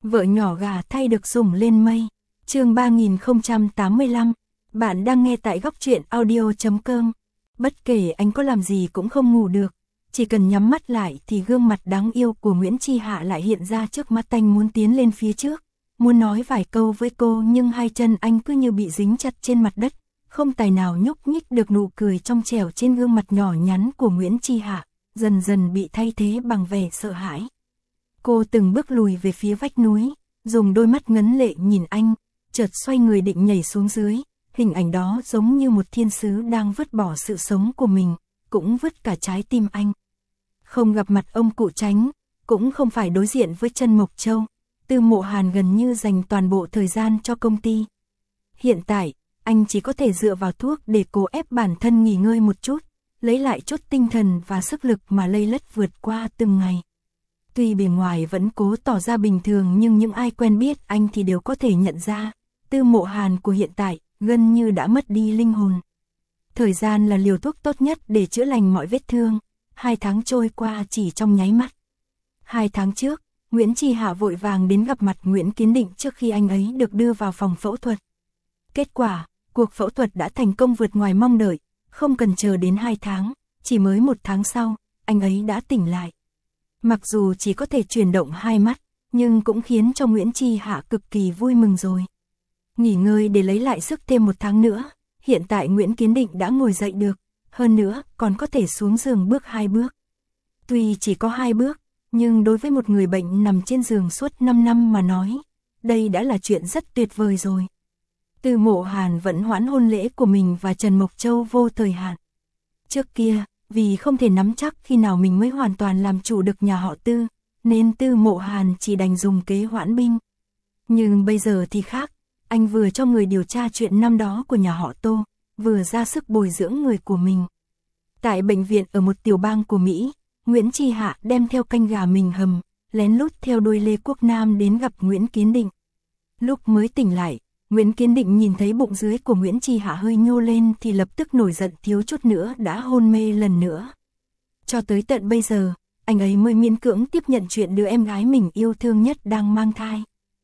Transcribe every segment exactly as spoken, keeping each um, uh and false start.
Vợ nhỏ gà thay được sủng lên mây. Chương ba nghìn không trăm tám mươi lăm. Bạn đang nghe tại góc truyện audio chấm com. Bất kể anh có làm gì cũng không ngủ được. Chỉ cần nhắm mắt lại thì gương mặt đáng yêu của Nguyễn Chi Hạ lại hiện ra trước mắt anh, muốn tiến lên phía trước, muốn nói vài câu với cô, nhưng hai chân anh cứ như bị dính chặt trên mặt đất, không tài nào nhúc nhích được. Nụ cười trong trẻo trên gương mặt nhỏ nhắn của Nguyễn Chi Hạ dần dần bị thay thế bằng vẻ sợ hãi. Cô từng bước lùi về phía vách núi, dùng đôi mắt ngấn lệ nhìn anh, chợt xoay người định nhảy xuống dưới. Hình ảnh đó giống như một thiên sứ đang vứt bỏ sự sống của mình, cũng vứt cả trái tim anh. Không gặp mặt ông cụ Tránh, cũng không phải đối diện với Trần Mộc Châu, Tư Mộ Hàn gần như dành toàn bộ thời gian cho công ty. Hiện tại, anh chỉ có thể dựa vào thuốc để cố ép bản thân nghỉ ngơi một chút, lấy lại chút tinh thần và sức lực mà lây lất vượt qua từng ngày. Tuy bề ngoài vẫn cố tỏ ra bình thường, nhưng những ai quen biết anh thì đều có thể nhận ra, Tư Mộ Hàn của hiện tại gần như đã mất đi linh hồn. Thời gian là liều thuốc tốt nhất để chữa lành mọi vết thương. Hai tháng trôi qua chỉ trong nháy mắt. Hai tháng trước, Nguyễn Chi Hạ vội vàng đến gặp mặt Nguyễn Kiến Định trước khi anh ấy được đưa vào phòng phẫu thuật. Kết quả, cuộc phẫu thuật đã thành công vượt ngoài mong đợi, không cần chờ đến hai tháng, chỉ mới một tháng sau, anh ấy đã tỉnh lại. Mặc dù chỉ có thể chuyển động hai mắt, nhưng cũng khiến cho Nguyễn Chi Hạ cực kỳ vui mừng rồi. Nghỉ ngơi để lấy lại sức thêm một tháng nữa, hiện tại Nguyễn Kiến Định đã ngồi dậy được, hơn nữa còn có thể xuống giường bước hai bước. Tuy chỉ có hai bước, nhưng đối với một người bệnh nằm trên giường suốt năm năm mà nói, đây đã là chuyện rất tuyệt vời rồi. Tư Mộ Hàn vẫn hoãn hôn lễ của mình và Trần Mộc Châu vô thời hạn. Trước kia, vì không thể nắm chắc khi nào mình mới hoàn toàn làm chủ được nhà họ Tư, nên Tư Mộ Hàn chỉ đành dùng kế hoãn binh. Nhưng bây giờ thì khác, anh vừa cho người điều tra chuyện năm đó của nhà họ Tô, vừa ra sức bồi dưỡng người của mình. Tại bệnh viện ở một tiểu bang của Mỹ, Nguyễn Chi Hạ đem theo canh gà mình hầm, lén lút theo đuôi Lê Quốc Nam đến gặp Nguyễn Kiến Định. Lúc mới tỉnh lại, Nguyễn Kiến Định nhìn thấy bụng dưới của Nguyễn Chi Hạ hơi nhô lên thì lập tức nổi giận, thiếu chút nữa đã hôn mê lần nữa. Cho tới tận bây giờ, anh ấy mới miễn cưỡng tiếp nhận chuyện đứa em gái mình yêu thương nhất đang mang thai.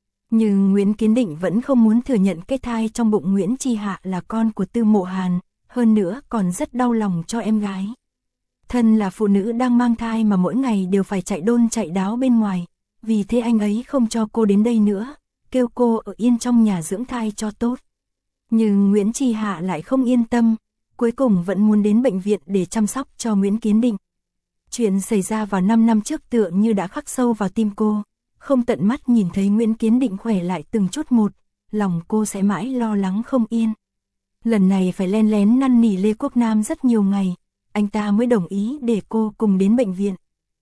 Nhưng Nguyễn Kiến Định vẫn không muốn thừa nhận cái thai trong bụng Nguyễn Chi Hạ là con của Tư Mộ Hàn, hơn nữa còn rất đau lòng cho em gái. Thân là phụ nữ đang mang thai mà mỗi ngày đều phải chạy đôn chạy đáo bên ngoài, vì thế anh ấy không cho cô đến đây nữa, kêu cô ở yên trong nhà dưỡng thai cho tốt. Nhưng Nguyễn Chi Hạ lại không yên tâm, cuối cùng vẫn muốn đến bệnh viện để chăm sóc cho Nguyễn Kiến Định. Chuyện xảy ra vào năm năm trước tựa như đã khắc sâu vào tim cô. Không tận mắt nhìn thấy Nguyễn Kiến Định khỏe lại từng chút một, lòng cô sẽ mãi lo lắng không yên. Lần này phải len lén năn nỉ Lê Quốc Nam rất nhiều ngày, anh ta mới đồng ý để cô cùng đến bệnh viện.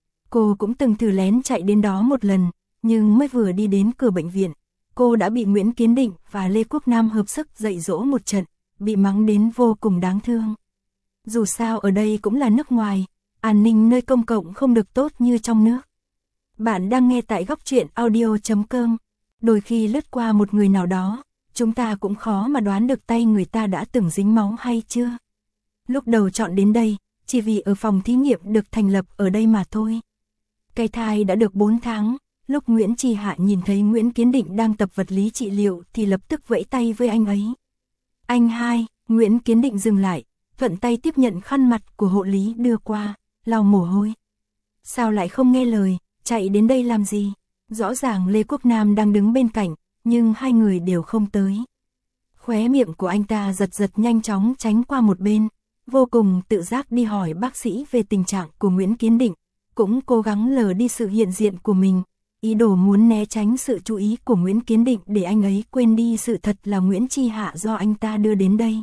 Cô cũng từng thử lén chạy đến đó một lần, nhưng mới vừa đi đến cửa bệnh viện, cô đã bị Nguyễn Kiến Định và Lê Quốc Nam hợp sức dạy dỗ một trận, bị mắng đến vô cùng đáng thương. Dù sao ở đây cũng là nước ngoài, an ninh nơi công cộng không được tốt như trong nước. Bạn đang nghe tại góc truyện audio chấm com. Đôi khi lướt qua một người nào đó, chúng ta cũng khó mà đoán được tay người ta đã từng dính máu hay chưa. Lúc đầu chọn đến đây, chỉ vì ở phòng thí nghiệm được thành lập ở đây mà thôi. Cái thai đã được bốn tháng, lúc Nguyễn Chi Hạ nhìn thấy Nguyễn Kiến Định đang tập vật lý trị liệu thì lập tức vẫy tay với anh ấy. Anh hai, Nguyễn Kiến Định dừng lại, thuận tay tiếp nhận khăn mặt của hộ lý đưa qua, lau mồ hôi. Sao lại không nghe lời? Chạy đến đây làm gì? Rõ ràng Lê Quốc Nam đang đứng bên cạnh, nhưng hai người đều không tới. Khóe miệng của anh ta giật giật nhanh chóng tránh qua một bên, vô cùng tự giác đi hỏi bác sĩ về tình trạng của Nguyễn Kiến Định, cũng cố gắng lờ đi sự hiện diện của mình, ý đồ muốn né tránh sự chú ý của Nguyễn Kiến Định để anh ấy quên đi sự thật là Nguyễn Chi Hạ do anh ta đưa đến đây.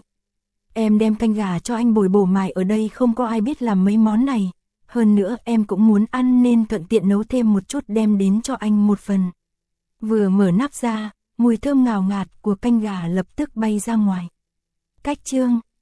Em đem canh gà cho anh bồi bổ mài ở đây, không có ai biết làm mấy món này. Hơn nữa em cũng muốn ăn nên thuận tiện nấu thêm một chút đem đến cho anh một phần. Vừa mở nắp ra, mùi thơm ngào ngạt của canh gà lập tức bay ra ngoài. Cách chương